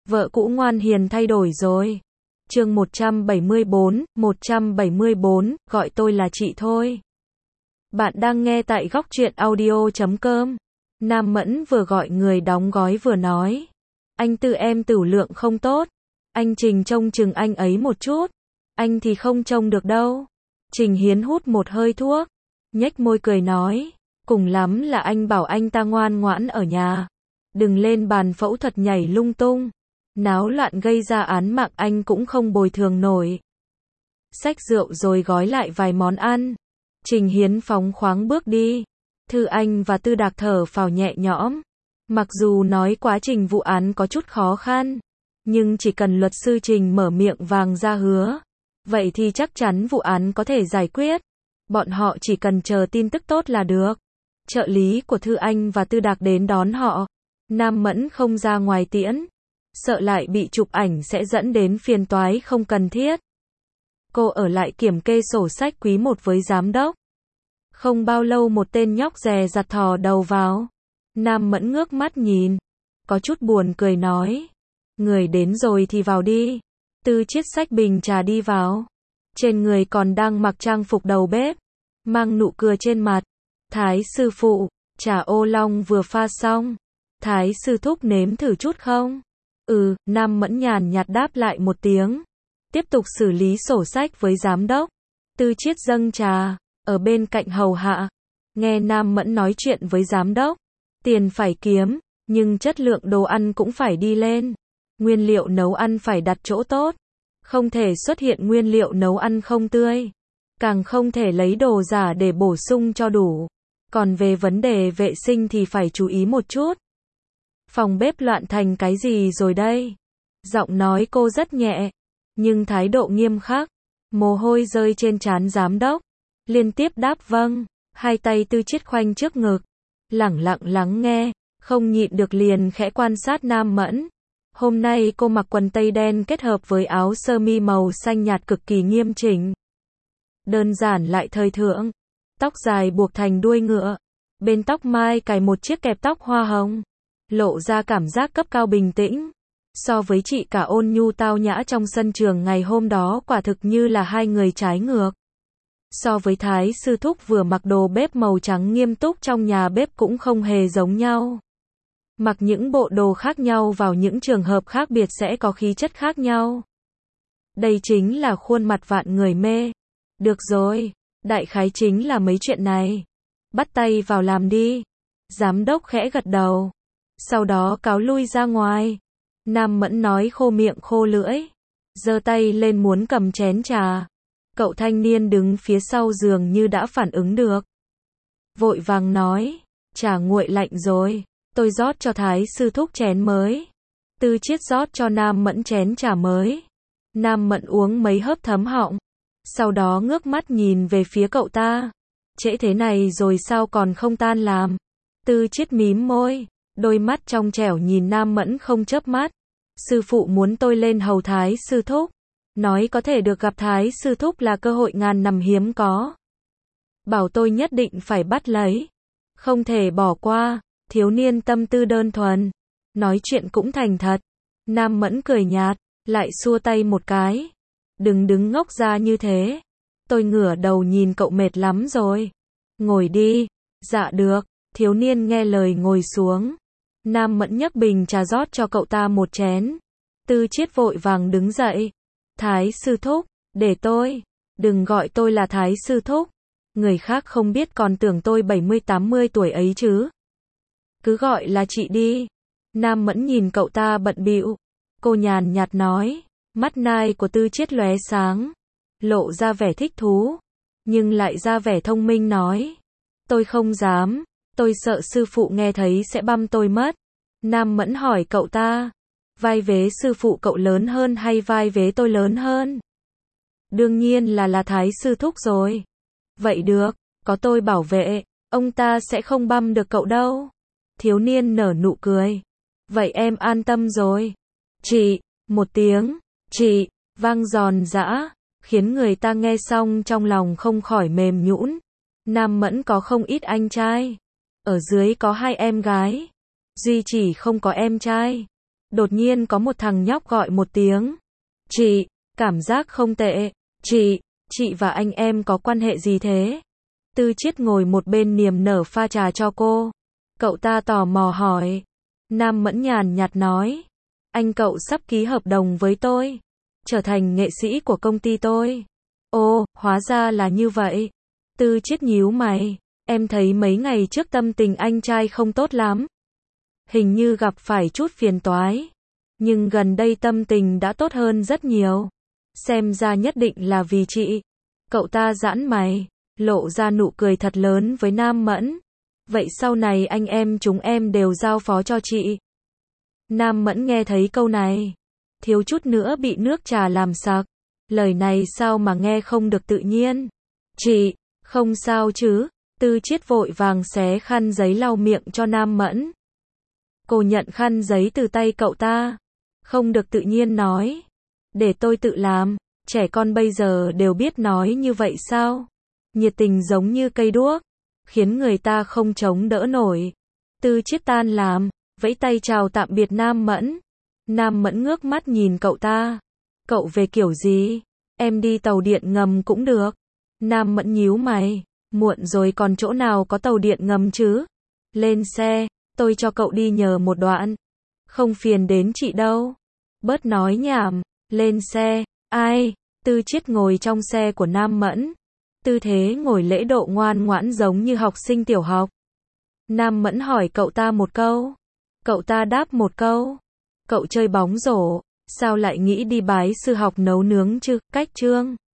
Vợ cũ ngoan hiền thay đổi rồi. Chương 174, gọi tôi là chị thôi. Bạn đang nghe tại góc truyện audio.com. Nam Mẫn vừa gọi người đóng gói vừa nói. Anh Tư em tửu lượng không tốt. Anh Trình trông chừng anh ấy một chút. Anh thì không trông được đâu. Trình Hiến hút một hơi thuốc. Nhếch môi cười nói. Cùng lắm là anh bảo anh ta ngoan ngoãn ở nhà. Đừng lên bàn phẫu thuật nhảy lung tung. Náo loạn gây ra án mạng anh cũng không bồi thường nổi. Xách rượu rồi gói lại vài món ăn. Trình Hiến phóng khoáng bước đi. Thư Anh và Tư Đạc thở phào nhẹ nhõm. Mặc dù nói quá trình vụ án có chút khó khăn, nhưng chỉ cần luật sư Trình mở miệng vàng ra hứa, vậy thì chắc chắn vụ án có thể giải quyết. Bọn họ chỉ cần chờ tin tức tốt là được. Trợ lý của Thư Anh và Tư Đạc đến đón họ. Nam Mẫn không ra ngoài tiễn, sợ lại bị chụp ảnh sẽ dẫn đến phiền toái không cần thiết. Cô ở lại kiểm kê sổ sách quý 1 với giám đốc. Không bao lâu một tên nhóc dè dặt thò đầu vào. Nam Mẫn ngước mắt nhìn, có chút buồn cười nói. Người đến rồi thì vào đi. Tư Chiết xách bình trà đi vào. Trên người còn đang mặc trang phục đầu bếp, mang nụ cười trên mặt. Thái sư phụ, trà ô long vừa pha xong. Thái sư thúc nếm thử chút không? Nam Mẫn nhàn nhạt đáp lại một tiếng. Tiếp tục xử lý sổ sách với giám đốc. Tư Chiết dâng trà, ở bên cạnh hầu hạ. Nghe Nam Mẫn nói chuyện với giám đốc. Tiền phải kiếm, nhưng chất lượng đồ ăn cũng phải đi lên. Nguyên liệu nấu ăn phải đặt chỗ tốt. Không thể xuất hiện nguyên liệu nấu ăn không tươi. Càng không thể lấy đồ giả để bổ sung cho đủ. Còn về vấn đề vệ sinh thì phải chú ý một chút. Phòng bếp loạn thành cái gì rồi đây? Giọng nói cô rất nhẹ, nhưng thái độ nghiêm khắc. Mồ hôi rơi trên trán giám đốc. Liên tiếp đáp vâng. Hai tay Tư Chiết khoanh trước ngực, lẳng lặng lắng nghe, không nhịn được liền khẽ quan sát Nam Mẫn. Hôm nay cô mặc quần tây đen kết hợp với áo sơ mi màu xanh nhạt cực kỳ nghiêm chỉnh. Đơn giản lại thời thượng. Tóc dài buộc thành đuôi ngựa. Bên tóc mai cài một chiếc kẹp tóc hoa hồng. Lộ ra cảm giác cấp cao bình tĩnh. So với chị cả ôn nhu tao nhã trong sân trường ngày hôm đó quả thực như là hai người trái ngược. So với Thái sư thúc vừa mặc đồ bếp màu trắng nghiêm túc trong nhà bếp cũng không hề giống nhau. Mặc những bộ đồ khác nhau vào những trường hợp khác biệt sẽ có khí chất khác nhau. Đây chính là khuôn mặt vạn người mê. Được rồi, đại khái chính là mấy chuyện này. Bắt tay vào làm đi. Giám đốc khẽ gật đầu. Sau đó cáo lui ra ngoài. Nam Mẫn nói khô miệng khô lưỡi. Giơ tay lên muốn cầm chén trà. Cậu thanh niên đứng phía sau giường như đã phản ứng được. Vội vàng nói. Trà nguội lạnh rồi. Tôi rót cho Thái sư thúc chén mới. Tư Chiết rót cho Nam Mẫn chén trà mới. Nam Mẫn uống mấy hớp thấm họng. Sau đó ngước mắt nhìn về phía cậu ta. Trễ thế này rồi sao còn không tan làm? Tư Chiết mím môi. Đôi mắt trong trẻo nhìn Nam Mẫn không chớp mắt. Sư phụ muốn tôi lên hầu Thái sư thúc. Nói có thể được gặp Thái sư thúc là cơ hội ngàn năm hiếm có. Bảo tôi nhất định phải bắt lấy. Không thể bỏ qua. Thiếu niên tâm tư đơn thuần. Nói chuyện cũng thành thật. Nam Mẫn cười nhạt. Lại xua tay một cái. Đừng đứng ngốc ra như thế. Tôi ngửa đầu nhìn cậu mệt lắm rồi. Ngồi đi. Dạ được. Thiếu niên nghe lời ngồi xuống. Nam Mẫn nhấc bình trà rót cho cậu ta một chén. Tư Chiết vội vàng đứng dậy. Thái sư thúc, để tôi. Đừng gọi tôi là Thái sư thúc. Người khác không biết còn tưởng tôi 70-80 tuổi ấy chứ. Cứ gọi là chị đi. Nam Mẫn nhìn cậu ta bận bịu. Cô nhàn nhạt nói. Mắt nai của Tư Chiết lóe sáng. Lộ ra vẻ thích thú. Nhưng lại ra vẻ thông minh nói. Tôi không dám. Tôi sợ sư phụ nghe thấy sẽ băm tôi mất. Nam Mẫn hỏi cậu ta. Vai vế sư phụ cậu lớn hơn hay vai vế tôi lớn hơn? Đương nhiên là Thái sư thúc rồi. Vậy được, có tôi bảo vệ, ông ta sẽ không băm được cậu đâu. Thiếu niên nở nụ cười. Vậy em an tâm rồi. Chị, một tiếng, chị, vang giòn giã, khiến người ta nghe xong trong lòng không khỏi mềm nhũn. Nam Mẫn có không ít anh trai. Ở dưới có 2 em gái. Duy chỉ không có em trai. Đột nhiên có một thằng nhóc gọi một tiếng. Chị, cảm giác không tệ. Chị và anh em có quan hệ gì thế? Tư Chiết ngồi một bên niềm nở pha trà cho cô. Cậu ta tò mò hỏi. Nam Mẫn nhàn nhạt nói. Anh cậu sắp ký hợp đồng với tôi. Trở thành nghệ sĩ của công ty tôi. Ồ, hóa ra là như vậy. Tư Chiết nhíu mày. Em thấy mấy ngày trước tâm tình anh trai không tốt lắm. Hình như gặp phải chút phiền toái. Nhưng gần đây tâm tình đã tốt hơn rất nhiều. Xem ra nhất định là vì chị. Cậu ta giãn mày, lộ ra nụ cười thật lớn với Nam Mẫn. Vậy sau này anh em chúng em đều giao phó cho chị. Nam Mẫn nghe thấy câu này, thiếu chút nữa bị nước trà làm sặc. Lời này sao mà nghe không được tự nhiên. Chị, không sao chứ? Tư Chiết vội vàng xé khăn giấy lau miệng cho Nam Mẫn. Cô nhận khăn giấy từ tay cậu ta. Không được tự nhiên nói. Để tôi tự làm. Trẻ con bây giờ đều biết nói như vậy sao? Nhiệt tình giống như cây đuốc, khiến người ta không chống đỡ nổi. Tư Chiết tan làm, vẫy tay chào tạm biệt Nam Mẫn. Nam Mẫn ngước mắt nhìn cậu ta. Cậu về kiểu gì? Em đi tàu điện ngầm cũng được. Nam Mẫn nhíu mày. Muộn rồi còn chỗ nào có tàu điện ngầm chứ? Lên xe, tôi cho cậu đi nhờ một đoạn. Không phiền đến chị đâu. Bớt nói nhảm, lên xe. Ai? Tư Chiết ngồi trong xe của Nam Mẫn. Tư thế ngồi lễ độ ngoan ngoãn giống như học sinh tiểu học. Nam Mẫn hỏi cậu ta một câu. Cậu ta đáp một câu. Cậu chơi bóng rổ, sao lại nghĩ đi bái sư học nấu nướng chứ? Cách chương